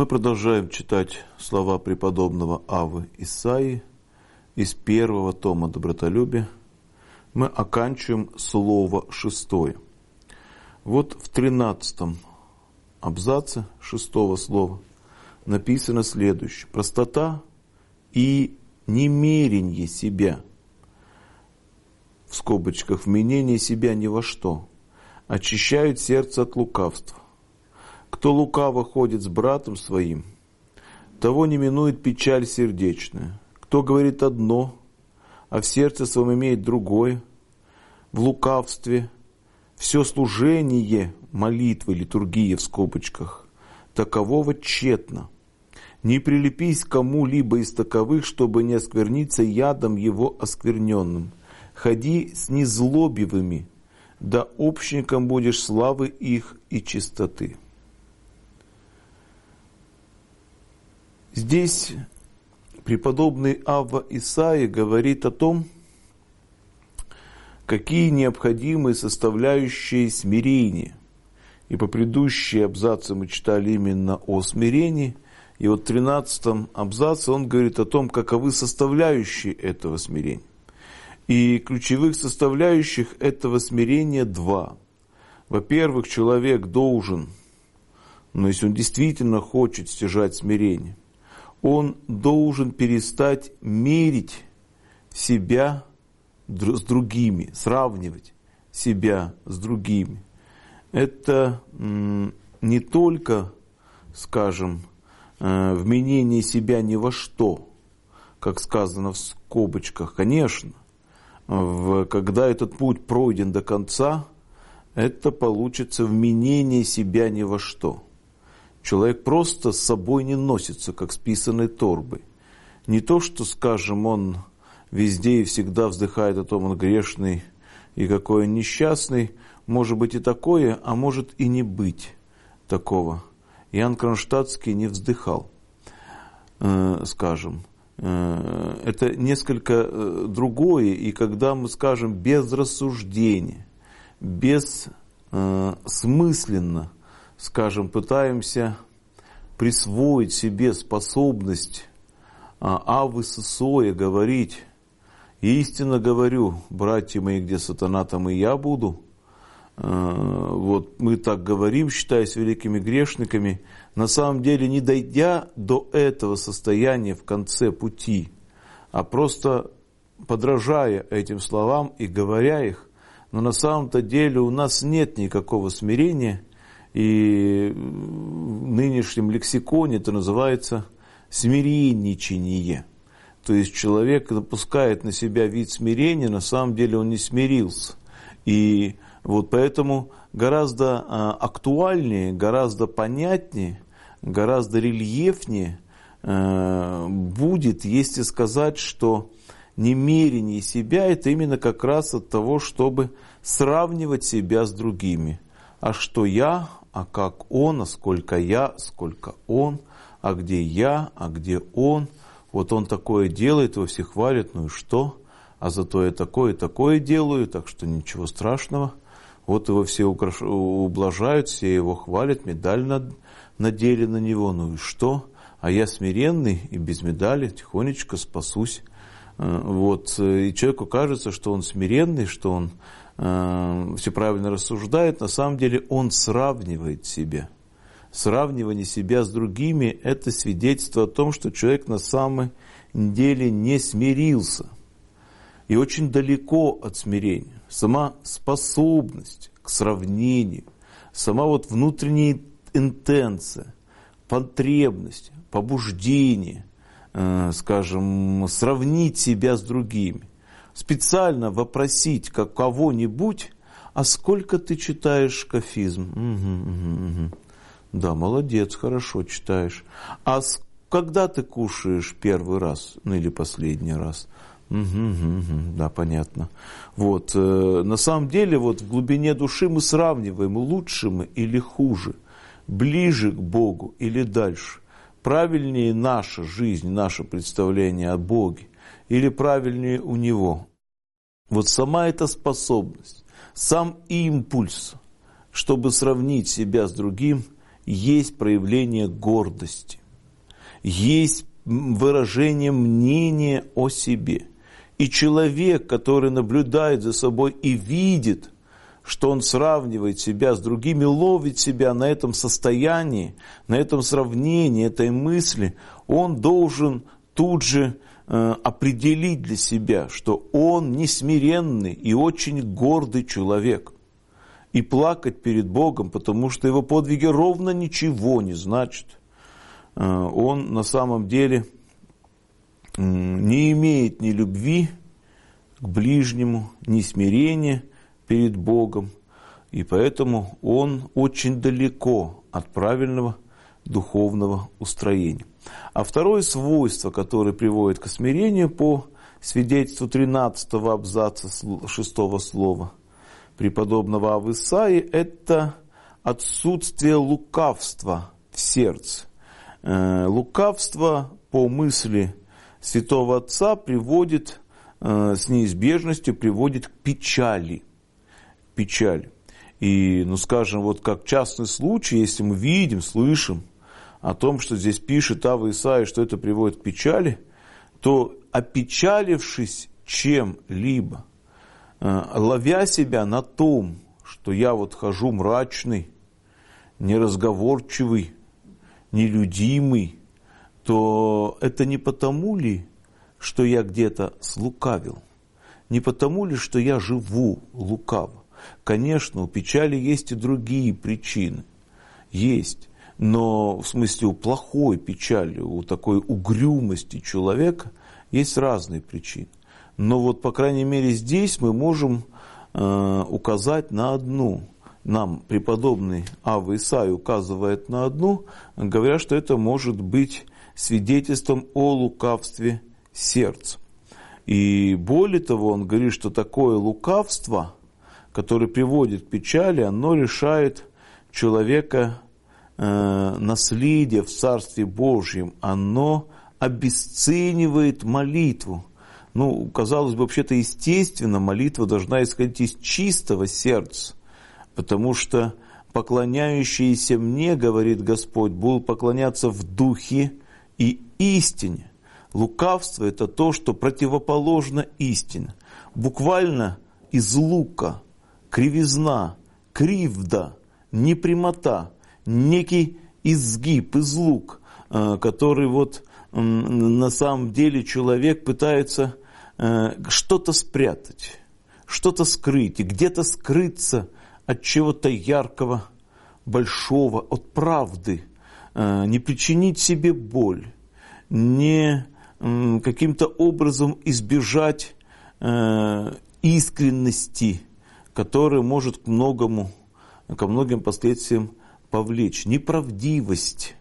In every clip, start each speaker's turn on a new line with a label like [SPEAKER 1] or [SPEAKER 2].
[SPEAKER 1] Мы продолжаем читать слова преподобного Аввы Исаии из первого тома «Добротолюбия». Мы оканчиваем слово 6. Вот в 13 абзаце 6 слова написано следующее. Простота и немерение себя, в скобочках, вменение себя ни во что, очищают сердце от лукавства. Кто лукаво ходит с братом своим, того не минует печаль сердечная. Кто говорит одно, а в сердце своем имеет другое, в лукавстве все служение, молитвы, литургия в скобочках, такового тщетно. Не прилепись к кому-либо из таковых, чтобы не оскверниться ядом его оскверненным. Ходи с незлобивыми, да общником будешь славы их и чистоты. Здесь преподобный Авва Исаия говорит о том, какие необходимые составляющие смирения. И по предыдущие абзацы мы читали именно о смирении. И вот в 13 абзаце он говорит о том, каковы составляющие этого смирения. И ключевых составляющих этого смирения 2. Во-первых, человек должен, но если он действительно хочет стяжать смирение, он должен перестать мерить себя с другими, сравнивать себя с другими. Это не только, скажем, вменение себя ни во что, как сказано в скобочках, конечно. Когда этот путь пройден до конца, это получится вменение себя ни во что. Человек просто с собой не носится, как с писаной торбой. Не то, что, скажем, он везде и всегда вздыхает о том, он грешный и какой он несчастный. Может быть и такое, а может и не быть такого. Иоанн Кронштадтский не вздыхал, скажем. Это несколько другое, и когда мы, скажем, без рассуждения, бессмысленно, скажем, пытаемся присвоить себе способность Аввы Сысоя говорить: «Истинно говорю, братья мои, где сатана, там и я буду». Вот мы так говорим, считаясь великими грешниками, на самом деле не дойдя до этого состояния в конце пути, а просто подражая этим словам и говоря их, но на самом-то деле у нас нет никакого смирения, и в нынешнем лексиконе это называется смиренничание. То есть человек напускает на себя вид смирения, на самом деле он не смирился. И вот поэтому гораздо актуальнее, гораздо понятнее, гораздо рельефнее будет, если сказать, что немерение себя – это именно как раз от того, чтобы сравнивать себя с другими. А что я, а как он, а сколько я, сколько он, а где я, а где он. Вот он такое делает, его все хвалят, ну и что? А зато я такое делаю, так что ничего страшного. Вот его все ублажают, все его хвалят, медаль надели на него, ну и что? А я смиренный и без медали тихонечко спасусь. Вот. И человеку кажется, что он смиренный, что он все правильно рассуждает, на самом деле он сравнивает себя. Сравнивание себя с другими – это свидетельство о том, что человек на самом деле не смирился. И очень далеко от смирения. Сама способность к сравнению, сама вот внутренняя интенция, потребность, побуждение, скажем, сравнить себя с другими. Специально вопросить как кого-нибудь: а сколько ты читаешь кафизм? Да, молодец, хорошо читаешь. А когда ты кушаешь первый раз, ну или последний раз? Да, понятно. Вот, на самом деле, вот в глубине души мы сравниваем, лучше мы или хуже, ближе к Богу или дальше. Правильнее наша жизнь, наше представление о Боге, или правильнее у Него. Вот сама эта способность, сам импульс, чтобы сравнить себя с другим, есть проявление гордости, есть выражение мнения о себе. И человек, который наблюдает за собой и видит, что он сравнивает себя с другими, ловит себя на этом состоянии, на этом сравнении, этой мысли, он должен тут же определить для себя, что он несмиренный и очень гордый человек. И плакать перед Богом, потому что его подвиги ровно ничего не значат. Он на самом деле не имеет ни любви к ближнему, ни смирения перед Богом. И поэтому он очень далеко от правильного духовного устроения. А второе свойство, которое приводит к смирению по свидетельству 13-го абзаца 6-го слова преподобного Аввы Исаии, это отсутствие лукавства в сердце. Лукавство, по мысли святого Отца, приводит, с неизбежностью приводит к печали. Печаль. И, скажем, вот как частный случай, если мы видим, слышим о том, что здесь пишет Авва Исаия, что это приводит к печали, то, опечалившись чем-либо, ловя себя на том, что я вот хожу мрачный, неразговорчивый, нелюдимый, то это не потому ли, что я где-то слукавил? Не потому ли, что я живу лукаво? Конечно, у печали есть и другие причины. Есть. Но в смысле у плохой печали, у такой угрюмости человека есть разные причины. Но вот, по крайней мере, здесь мы можем указать на одну. Нам преподобный Авва Исаия указывает на одну, говоря, что это может быть свидетельством о лукавстве сердца. И более того, он говорит, что такое лукавство, которое приводит к печали, оно лишает человека наследия в Царстве Божьем, оно обесценивает молитву. Казалось бы, вообще-то естественно, молитва должна исходить из чистого сердца, потому что поклоняющиеся мне, говорит Господь, будут поклоняться в духе и истине. Лукавство – это то, что противоположно истине. Буквально из лука, кривизна, кривда, непрямота, некий изгиб, излук, который вот на самом деле человек пытается что-то спрятать, что-то скрыть, и где-то скрыться от чего-то яркого, большого, от правды, не причинить себе боль, не каким-то образом избежать искренности, которая может ко многим последствиям повлечь. Неправдивость.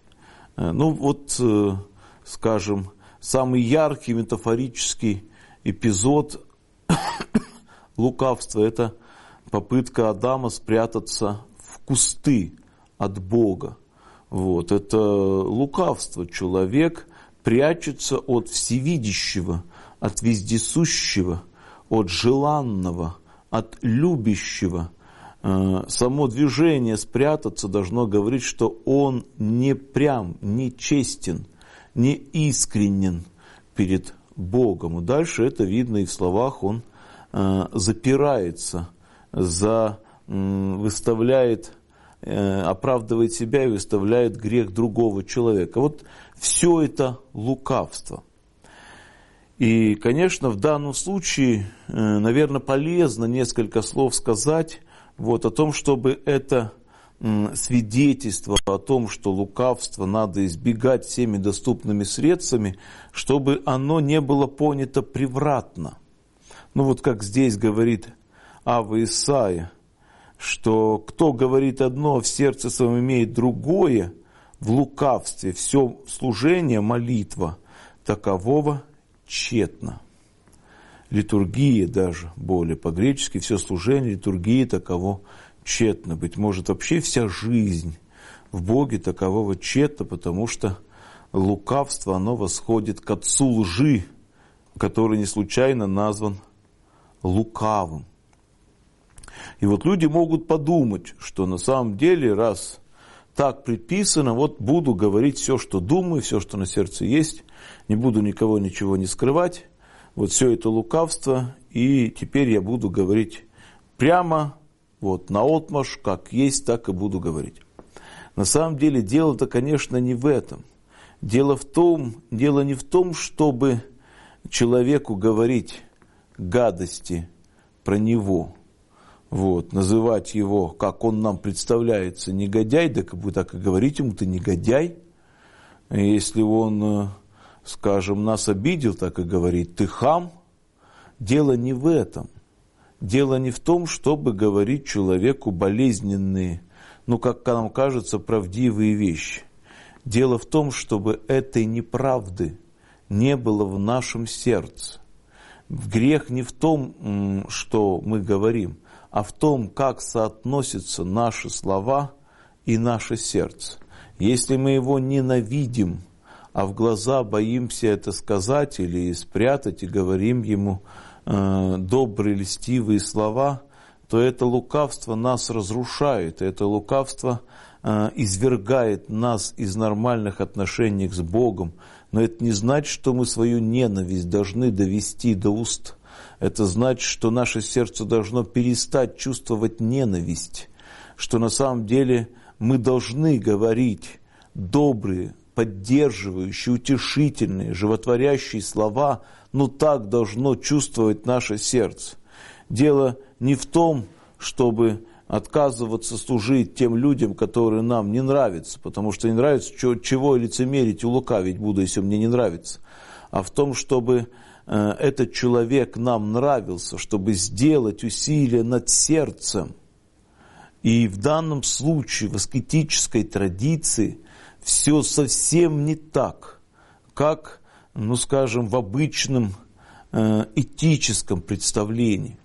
[SPEAKER 1] Скажем, самый яркий метафорический эпизод лукавства – это попытка Адама спрятаться в кусты от Бога. Это лукавство. Человек прячется от всевидящего, от вездесущего, от желанного, от любящего. Само движение спрятаться должно говорить, что он не прям, не честен, не искренен перед Богом. И дальше это видно и в словах, он запирается, выставляет, оправдывает себя и выставляет грех другого человека. Все это лукавство. И, конечно, в данном случае, наверное, полезно несколько слов сказать о том, чтобы это свидетельство о том, что лукавство надо избегать всеми доступными средствами, чтобы оно не было понято превратно. Как здесь говорит Авва Исаия, что кто говорит одно, в сердце своем имеет другое, в лукавстве все служение, молитва, такового тщетно. Литургия даже, более по-гречески, все служение, литургия таково тщетно. Быть может, вообще вся жизнь в Боге такового тщетно, потому что лукавство, оно восходит к отцу лжи, который не случайно назван лукавым. И люди могут подумать, что на самом деле, раз так предписано, вот буду говорить все, что думаю, все, что на сердце есть, не буду никого ничего не скрывать, вот все это лукавство, и теперь я буду говорить прямо, вот наотмашь, как есть, так и буду говорить. На самом деле дело-то, конечно, не в этом. Дело не в том, чтобы человеку говорить гадости про него, вот, называть его, как он нам представляется, негодяй, так и говорить ему, ты негодяй. Если он, скажем, нас обидел, так и говорить, ты хам. Дело не в этом. Дело не в том, чтобы говорить человеку болезненные, как нам кажется, правдивые вещи. Дело в том, чтобы этой неправды не было в нашем сердце. Грех не в том, что мы говорим, а в том, как соотносятся наши слова и наше сердце. Если мы его ненавидим, а в глаза боимся это сказать или спрятать и говорим ему добрые, льстивые слова, то это лукавство нас разрушает, это лукавство извергает нас из нормальных отношений с Богом. Но это не значит, что мы свою ненависть должны довести до уст. Это значит, что наше сердце должно перестать чувствовать ненависть, что на самом деле мы должны говорить добрые, поддерживающие, утешительные, животворящие слова, но так должно чувствовать наше сердце. Дело не в том, чтобы отказываться служить тем людям, которые нам не нравятся, потому что не нравится, чего лицемерить и лукавить буду, если мне не нравится, а в том, чтобы этот человек нам нравился, чтобы сделать усилия над сердцем. И в данном случае в аскетической традиции все совсем не так, как, в обычном этическом представлении.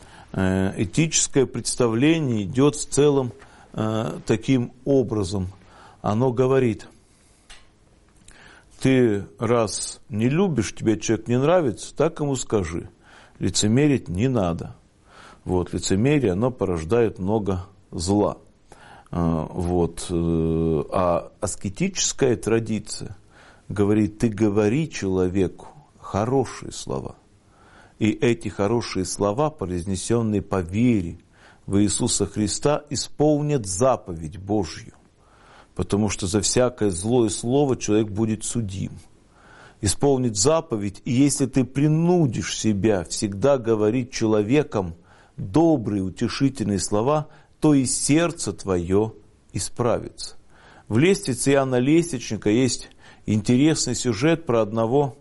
[SPEAKER 1] Этическое представление идет в целом таким образом. Оно говорит: ты раз не любишь, тебе человек не нравится, так ему скажи. Лицемерить не надо. Вот, лицемерие, оно порождает много зла. А аскетическая традиция говорит: ты говори человеку хорошие слова. И эти хорошие слова, произнесенные по вере в Иисуса Христа, исполнят заповедь Божью. Потому что за всякое злое слово человек будет судим. Исполнит заповедь, и если ты принудишь себя всегда говорить человеком добрые, утешительные слова, то и сердце твое исправится. В лестнице Иоанна Лестничника есть интересный сюжет про одного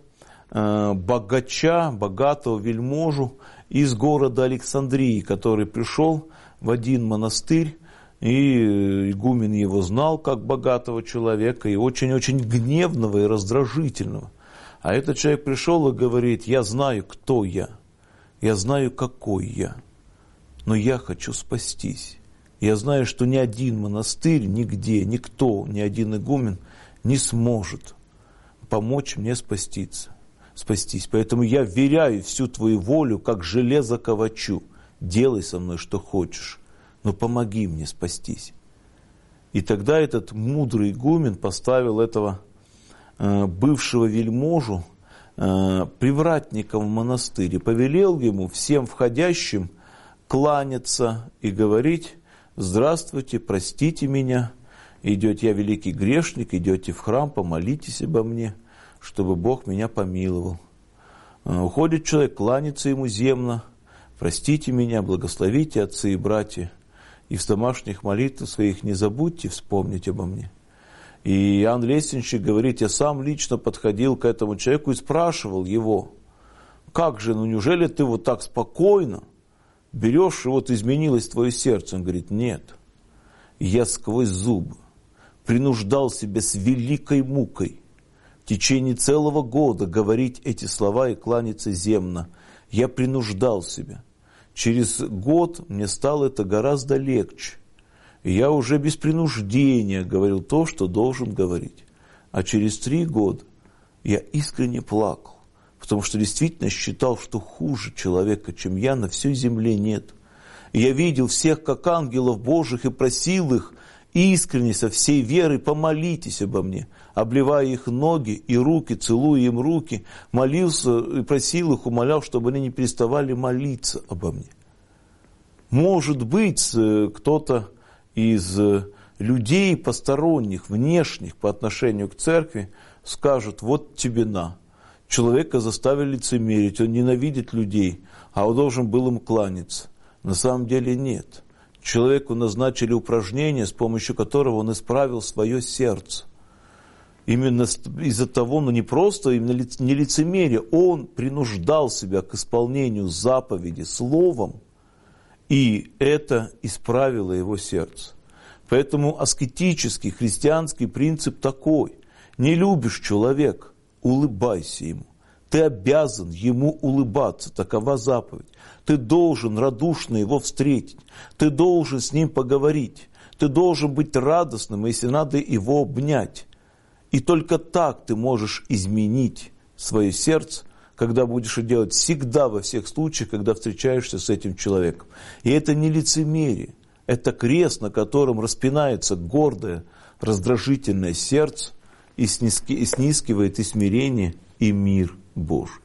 [SPEAKER 1] богача, богатого вельможу из города Александрии, который пришел в один монастырь, и игумен его знал как богатого человека, и очень-очень гневного и раздражительного. А этот человек пришел и говорит: я знаю, кто я знаю, какой я, но я хочу спастись. Я знаю, что ни один монастырь, нигде, никто, ни один игумен не сможет помочь мне спастись. Поэтому я вверяю всю твою волю, как железо ковачу. Делай со мной, что хочешь, но помоги мне спастись. И тогда этот мудрый игумен поставил этого бывшего вельможу привратником в монастырь и повелел ему всем входящим кланяться и говорить: здравствуйте, простите меня, идете, я великий грешник, идете в храм, помолитесь обо мне, чтобы Бог меня помиловал. Уходит человек, кланяется ему земно: простите меня, благословите отцы и братья, и в домашних молитвах своих не забудьте вспомнить обо мне. И Иоанн Лестничник говорит: я сам лично подходил к этому человеку и спрашивал его: как же, неужели ты вот так спокойно берешь, и вот изменилось твое сердце? Он говорит: нет, я сквозь зубы принуждал себя с великой мукой в течение целого года говорить эти слова и кланяться земно. Я принуждал себя. Через год мне стало это гораздо легче. И я уже без принуждения говорил то, что должен говорить. А через 3 года я искренне плакал, потому что действительно считал, что хуже человека, чем я, на всей земле нет. И я видел всех как ангелов Божьих и просил их искренне, со всей верой помолитесь обо мне, обливая их ноги и руки, целуя им руки, молился и просил их, умолял, чтобы они не переставали молиться обо мне. Может быть, кто-то из людей посторонних, внешних по отношению к церкви скажет: вот тебе на. Человека заставили лицемерить, он ненавидит людей, а он должен был им кланяться. На самом деле нет. Человеку назначили упражнение, с помощью которого он исправил свое сердце. Именно из-за того, не просто именно не лицемерие, он принуждал себя к исполнению заповеди словом, и это исправило его сердце. Поэтому аскетический христианский принцип такой: не любишь человека, улыбайся ему. Ты обязан ему улыбаться, такова заповедь. Ты должен радушно его встретить, ты должен с ним поговорить, ты должен быть радостным, если надо, его обнять. И только так ты можешь изменить свое сердце, когда будешь это делать всегда, во всех случаях, когда встречаешься с этим человеком. И это не лицемерие, это крест, на котором распинается гордое, раздражительное сердце и снискивает и смирение, и мир Божий.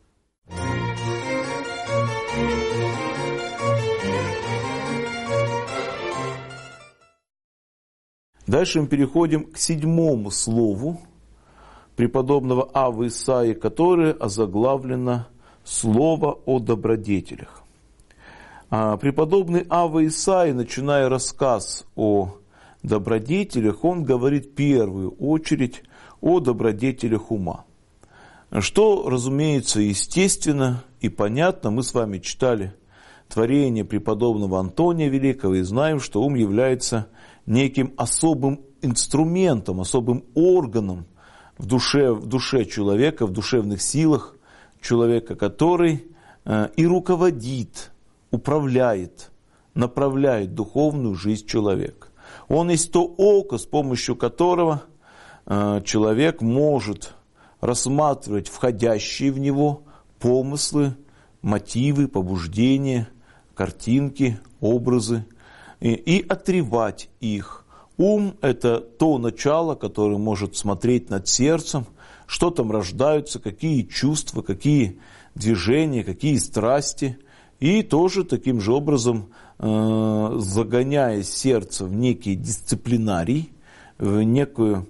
[SPEAKER 1] Дальше мы переходим к 7 слову преподобного Аввы Исаии, которое озаглавлено «Слово о добродетелях». Преподобный Авва Исаия, начиная рассказ о добродетелях, он говорит в первую очередь о добродетелях ума. Что, разумеется, естественно и понятно, мы с вами читали творение преподобного Антония Великого и знаем, что ум является неким особым инструментом, особым органом в душе человека, в душевных силах человека, который и руководит, управляет, направляет духовную жизнь человека. Он есть то око, с помощью которого человек может рассматривать входящие в него помыслы, мотивы, побуждения, картинки, образы и отревать их. Ум – это то начало, которое может смотреть над сердцем, что там рождаются, какие чувства, какие движения, какие страсти. И тоже таким же образом, загоняя сердце в некий дисциплинарий, в некую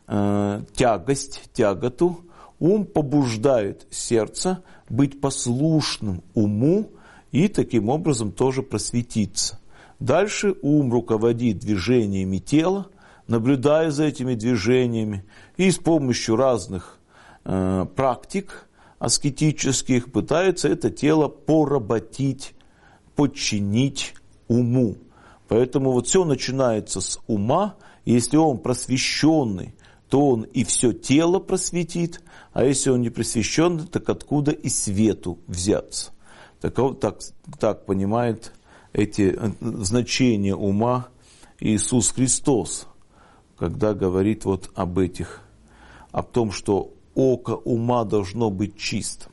[SPEAKER 1] тяготу, ум побуждает сердце быть послушным уму и таким образом тоже просветиться. Дальше ум руководит движениями тела, наблюдая за этими движениями, и с помощью разных практик аскетических пытается это тело поработить, подчинить уму. Поэтому вот все начинается с ума. Если он просвещенный, то он и все тело просветит, а если он не просвещенный, так откуда и свету взяться? Так понимает эти значения ума Иисус Христос, когда говорит вот о том, что око ума должно быть чистым.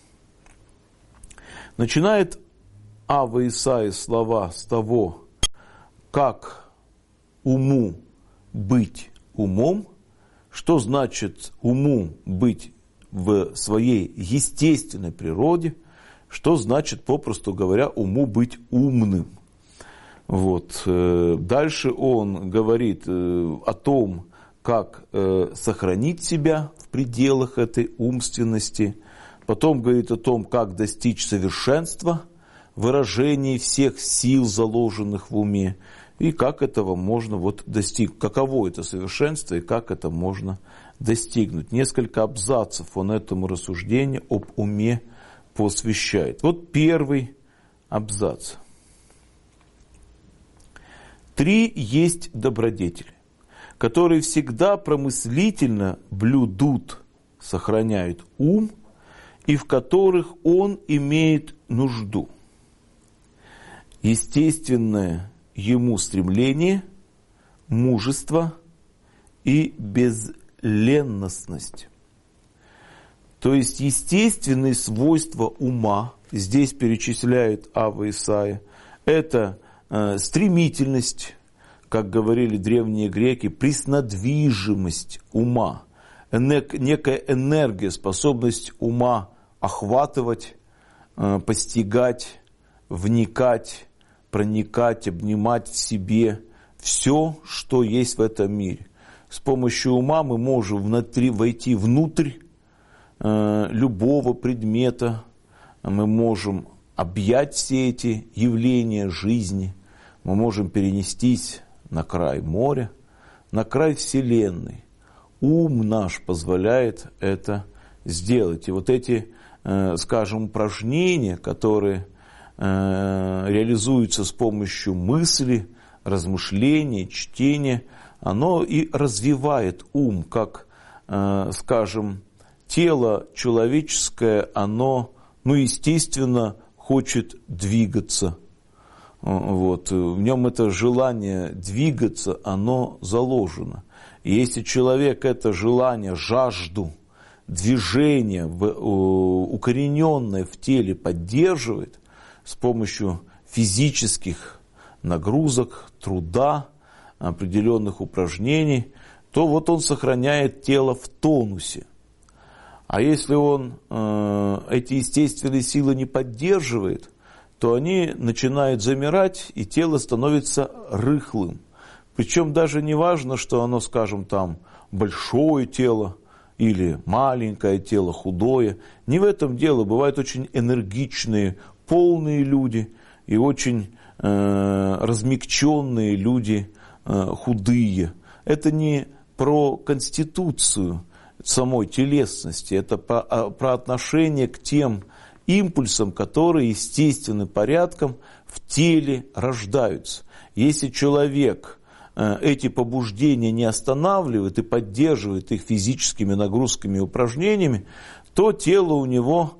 [SPEAKER 1] Начинает Авва Исаия слова с того, как уму быть умом, что значит уму быть в своей естественной природе, что значит, попросту говоря, уму быть умным. Вот. Дальше он говорит о том, как сохранить себя в пределах этой умственности. Потом говорит о том, как достичь совершенства, выражения всех сил, заложенных в уме, и как этого можно достигнуть, каково это совершенство и как это можно достигнуть. Несколько абзацев он этому рассуждению об уме посвящает. Вот первый абзац. 3 есть добродетели, которые всегда промыслительно блюдут, сохраняют ум, и в которых он имеет нужду. Естественное ему стремление, мужество и безленностность. То есть естественные свойства ума, здесь перечисляет Авва Исаия, это стремительность как говорили древние греки, преснодвижимость ума, некая энергия, способность ума охватывать, постигать, вникать, проникать, обнимать в себе все, что есть в этом мире. С помощью ума мы можем войти внутрь любого предмета, мы можем объять все эти явления жизни, мы можем перенестись на край моря, на край Вселенной. Ум наш позволяет это сделать. И вот эти, скажем, упражнения, которые реализуются с помощью мысли, размышления, чтения, оно и развивает ум, как, скажем, тело человеческое, оно, естественно, хочет двигаться. Вот. В нем это желание двигаться, оно заложено. И если человек это желание, жажду движения, укорененное в теле поддерживает с помощью физических нагрузок, труда, определенных упражнений, то вот он сохраняет тело в тонусе. А если он эти естественные силы не поддерживает, то они начинают замирать, и тело становится рыхлым. Причем даже не важно, что оно, скажем, там большое тело или маленькое тело, худое. Не в этом дело. Бывают очень энергичные, полные люди и очень размягченные люди, худые. Это не про конституцию самой телесности, это про отношение к тем импульсам, которые естественным порядком в теле рождаются. Если человек эти побуждения не останавливает и поддерживает их физическими нагрузками и упражнениями, то тело у него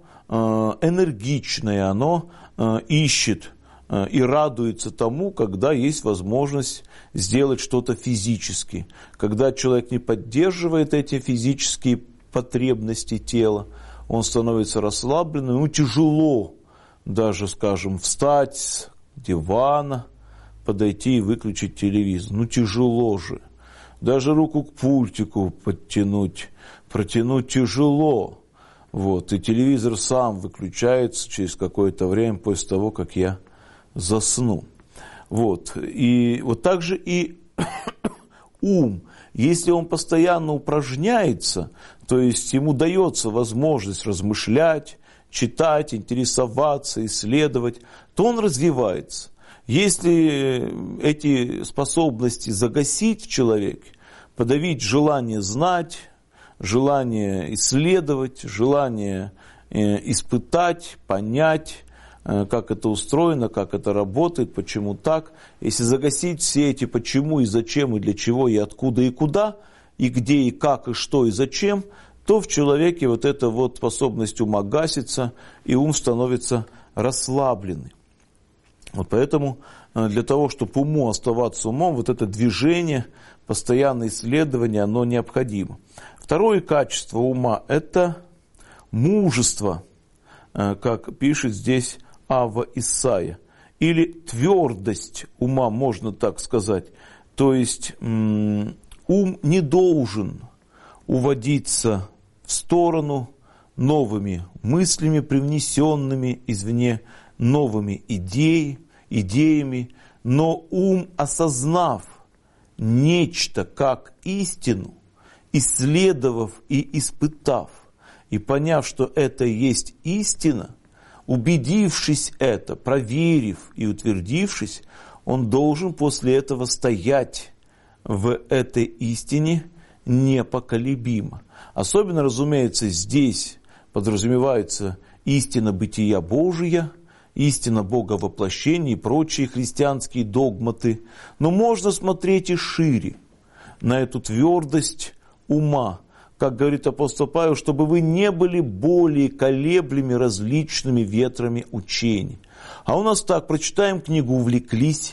[SPEAKER 1] энергичное, оно ищет и радуется тому, когда есть возможность сделать что-то физически. Когда человек не поддерживает эти физические потребности тела, он становится расслабленным, тяжело даже, скажем, встать с дивана, подойти и выключить телевизор. Тяжело же. Даже руку к пультику подтянуть, протянуть тяжело. Вот. И телевизор сам выключается через какое-то время после того, как я засну. Вот. И вот так же и ум. Если он постоянно упражняется, то есть ему дается возможность размышлять, читать, интересоваться, исследовать, то он развивается. Если эти способности загасить в человеке, подавить желание знать, желание исследовать, желание испытать, понять, как это устроено, как это работает, почему так. Если загасить все эти почему и зачем, и для чего, и откуда, и куда, и где, и как, и что, и зачем, то в человеке вот эта вот способность ума гасится, и ум становится расслабленный. Вот поэтому для того, чтобы уму оставаться умом, вот это движение, постоянное исследование, оно необходимо. Второе качество ума – это мужество, как пишет здесь Авва Исайя, или твердость ума, можно так сказать. То есть ум не должен уводиться в сторону новыми мыслями, привнесенными извне, новыми идеями, но ум, осознав нечто как истину, исследовав и испытав, и поняв, что это есть истина, убедившись это, проверив и утвердившись, он должен после этого стоять в этой истине непоколебимо. Особенно, разумеется, здесь подразумевается истина бытия Божия, истина Бога воплощения и прочие христианские догматы. Но можно смотреть и шире на эту твердость ума, как говорит апостол Павел, чтобы вы не были более колеблемы различными ветрами учений. А у нас так, прочитаем книгу, увлеклись,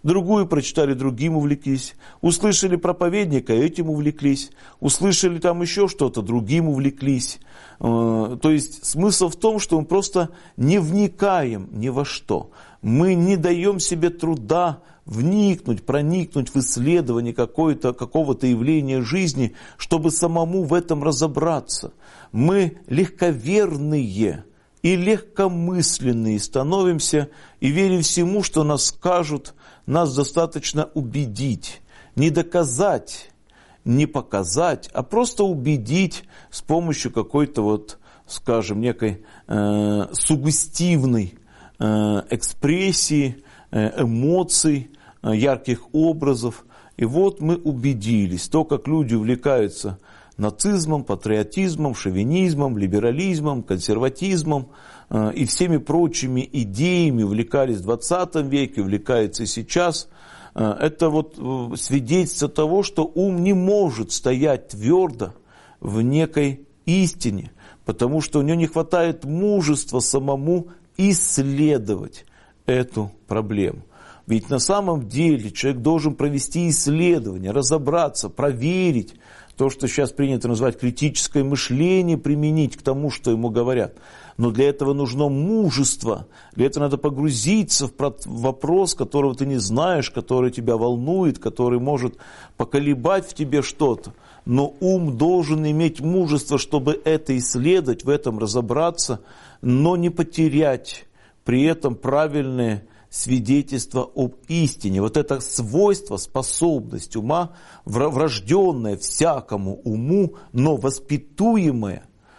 [SPEAKER 1] другую прочитали, другим увлеклись, услышали проповедника, этим увлеклись, услышали там еще что-то, другим увлеклись. То есть смысл в том, что мы просто не вникаем ни во что. Мы не даем себе труда вникнуть, проникнуть в исследование какого-то явления жизни, чтобы самому в этом разобраться. Мы легковерные и легкомысленные становимся и верим всему, что нас скажут, нас достаточно убедить, не доказать, не показать, а просто убедить с помощью какой-то скажем, некой суггестивной экспрессии, эмоций, ярких образов. И вот мы убедились, то, как люди увлекаются нацизмом, патриотизмом, шовинизмом, либерализмом, консерватизмом и всеми прочими идеями увлекались в 20 веке, увлекаются и сейчас. Это свидетельство того, что ум не может стоять твердо в некой истине, потому что у него не хватает мужества самому исследовать эту проблему. Ведь на самом деле человек должен провести исследование, разобраться, проверить то, что сейчас принято называть критическое мышление, применить к тому, что ему говорят. Но для этого нужно мужество, для этого надо погрузиться в вопрос, которого ты не знаешь, который тебя волнует, который может поколебать в тебе что-то. Но ум должен иметь мужество, чтобы это исследовать, в этом разобраться, но не потерять при этом правильные свидетельство об истине. Вот это свойство, способность ума, врожденное всякому уму, но воспитуемое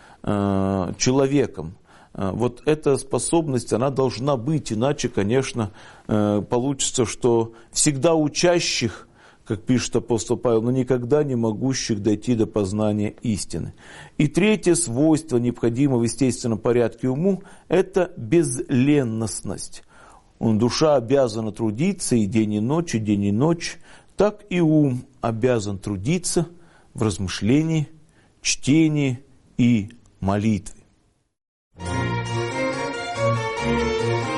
[SPEAKER 1] человеком. Вот эта способность, она должна быть, иначе, конечно, получится, что всегда учащих, как пишет апостол Павел, но никогда не могущих дойти до познания истины. И третье свойство, необходимое в естественном порядке уму, это безленностность. Душа обязана трудиться и день, и ночь, так и ум обязан трудиться в размышлении, чтении и молитве.